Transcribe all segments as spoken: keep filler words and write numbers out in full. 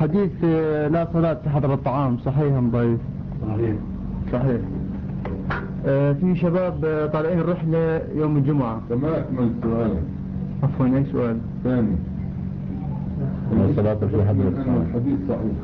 حديث لا صلاة في حضر الطعام صحيح أم ضعيف؟ صحيح. صحيح. آه في شباب طالعين الرحلة يوم الجمعة. ما أكمل سؤالك. عفوا أي سؤال؟ ثاني. الصلاة في حضر الطعام. الحديث صحيح.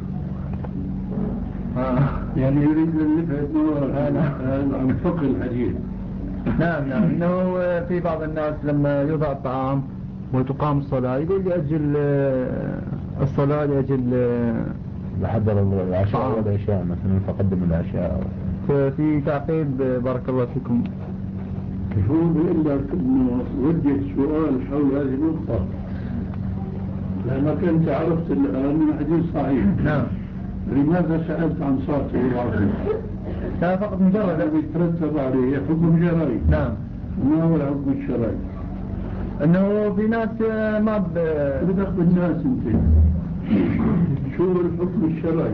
آه. يعني يريد أن نفهم عن فقه الحديث. نعم نعم إنه في بعض الناس لما يوضع الطعام وتقام الصلاة يقول لأجل الصلاة لأجل لحضر العشاء والعشاء مثلا فقدم العشاء. ففي تعقيب بارك الله فيكم. هو بيقول لك إنه وجه سؤال حول هذه النقطة لأنك أنت عرفت الآن الحديث صحيح. نعم. لماذا سألت عن صلاته العظيم؟ لا فقط مجرد الذي يترتب عليه حكم شرعي. نعم. ما هو الحكم الشرعي؟ انه في ناس ما ب بدك بالناس انت شو الحكم الشرعي؟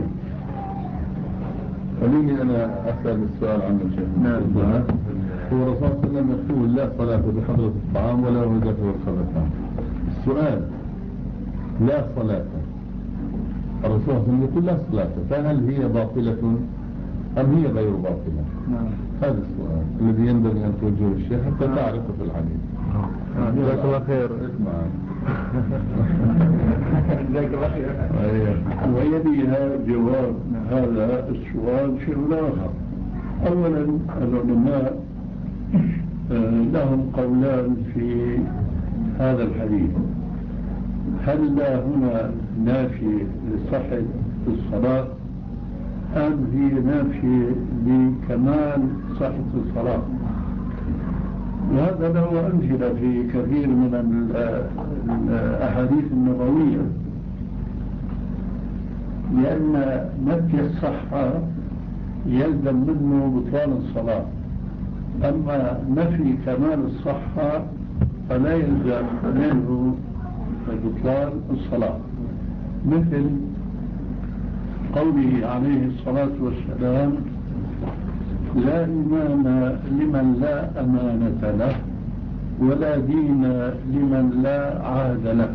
خليني انا اسال السؤال عنه شيخ. نعم. هو الرسول صلى الله عليه وسلم يقول لا صلاة بحضرة الطعام ولا وجبة والخبثان. السؤال لا صلاة، الرسول صلى الله عليه وسلم يقول لا صلاة، فهل هي باطلة أم هي غير باطلة؟ نعم. هذا السؤال الذي ينبغي أن توجهه الشيخ حتى تعرفه في الحديث. جزاك الله خير. اسمع. جزاك الله خير. ويليها جواب هذا السؤال شيء آخر. أولا العلماء لهم قولان في هذا الحديث. هل لا هنا نافي لصحة الصلاة أم هي نافي لكمال صحة الصلاة؟ وهذا له أمثلة في كثير من الأحاديث النبوية، لأن نفي الصحة يلزم منه بطلان الصلاة، أما نفي كمال الصحة فلا يلزم منه بطلان الصلاة، مثل قوله عليه الصلاة والسلام لا إيمان لمن لا أمانة له ولا دين لمن لا عهد له.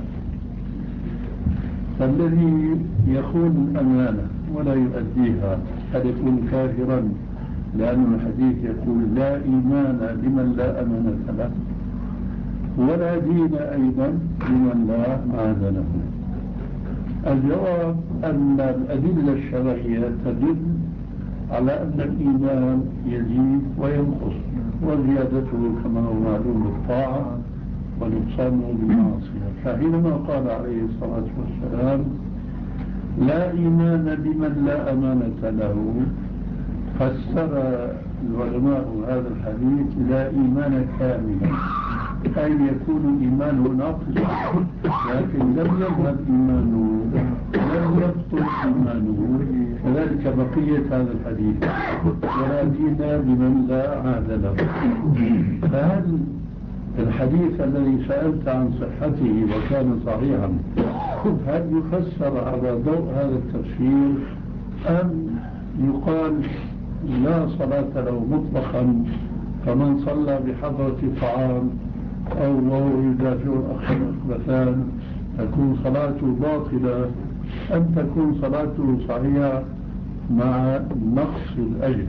فالذي يخون الأمانة ولا يؤديها هل يكون كافرا؟ لأن الحديث يقول لا إيمان لمن لا أمانة له ولا دين أيضا لمن لا عهد له. الجواب أن الأدلة الشرعية تدل على أن الإيمان يزيد وينقص، وزيادته كما هو معلوم بالطاعة ونقصانه بالمعصية. فحينما قال عليه الصلاة والسلام لا إيمان لمن لا أمانة له، فسر العلماء هذا الحديث لا إيمان كاملا، أي يكون إيمانه ناقصا، لكن لم يذهب إيمانه، لم يبطل إيمانه، كذلك بقية هذا الحديث ولا دين لمن لا عهد له. فهل الحديث الذي سألت عن صحته وكان صحيحا هل يفسر على ضوء هذا التفسير أم يقال لا صلاة له مطلقا فمن صلى بحضرة طعام أو وهو يدافع الأخبثان تكون صلاته باطلة أم تكون صلاته صحيحة مع نقص الأجر؟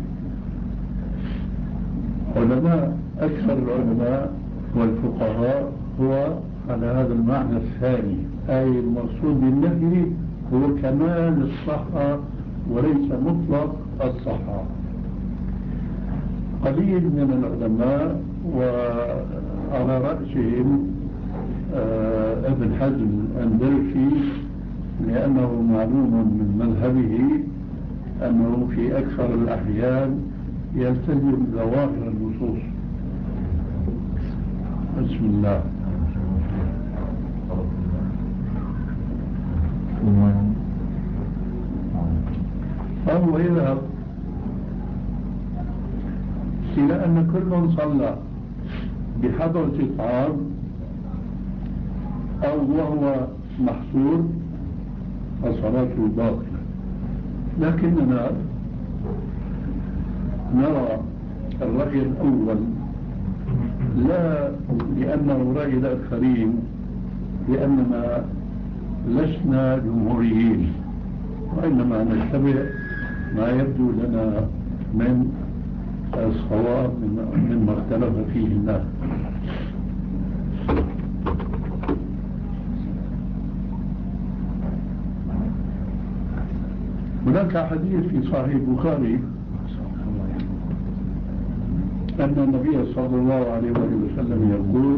علماء أكثر العلماء والفقهاء هو على هذا المعنى الثاني، أي المقصود بالنفي هو كمال الصحة وليس مطلق الصحة. قليل من العلماء وعلى رأسهم آه ابن حزم الأندلسي، لأنه معلوم من مذهبه أنه في أكثر الأحيان يلتزم ظواهر النصوص. بسم الله. فهو يذهب إلى أن كل من صلى بحضرة طعام أو وهو محصور فصلاته باطلة، لكننا نرى الرأي الأول لا لأنه رأي الآخرين، لأننا لسنا جمهوريين، وإنما نتبع ما يبدو لنا من الصواب مما اختلف فيه الناس. هناك حديث في صحيح البخاري أن النبي صلى الله عليه وسلم يقول: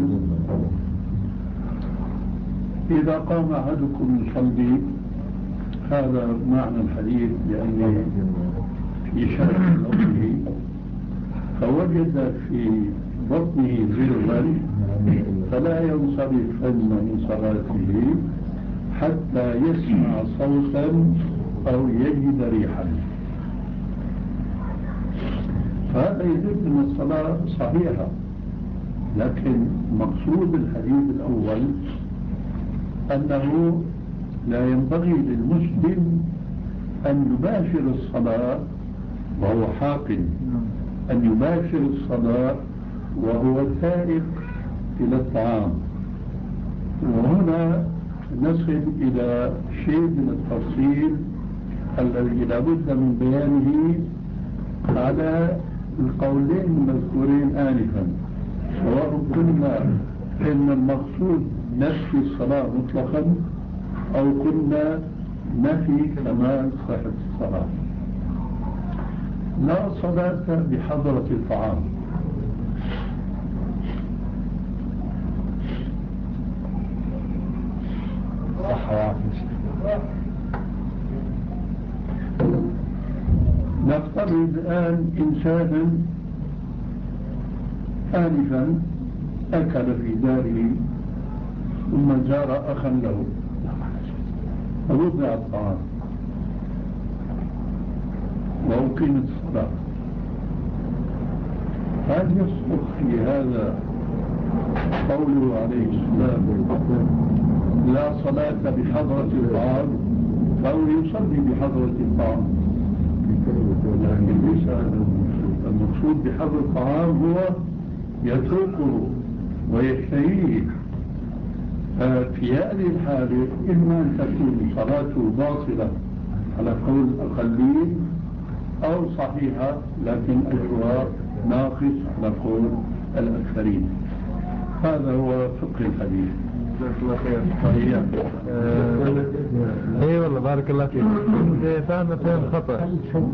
إذا قام أحدكم يصلي، هذا معنى الحديث لأنه في شرح لفظه، فوجد في بطنه زلزال فلا ينصرفن من صلاته حتى يسمع صوتا أو يجد ريحا. فهذا يدل أن الصلاة صحيحة، لكن مقصود الحديث الأول أنه لا ينبغي للمسلم أن يباشر الصلاة وهو حاقن، أن يباشر الصلاة وهو سائق إلى الطعام. وهنا نصل إلى شيء من التفصيل الذي لابد من بيانه على القولين المذكورين آنفا، سواء قلنا إن المقصود نفي الصلاة مطلقا أو قلنا نفي كمال صحة الصلاة. لا صلاة بحضرة الطعام. نفترض الآن إنسانا آنفا أكل في داره ثم زار أخا له فوضع الطعام وأقيمت الصلاة، هل يصدق في هذا قوله عليه السلام لا صلاة بحضرة الطعام، فهو يصلي بحضرة الطعام؟ لكن ليس المقصود بحضرة الطعام هو يتركه ويشتهيه. في هذه الحالة إما أن تكون صلاته باطلة على قول الأقلين أو صحيحة لكن أجرها ناقص على قول الأكثرين. هذا هو فقه الحديث. جزاك الله خير. اي والله بارك الله فيك. فاهم فهم خطأ.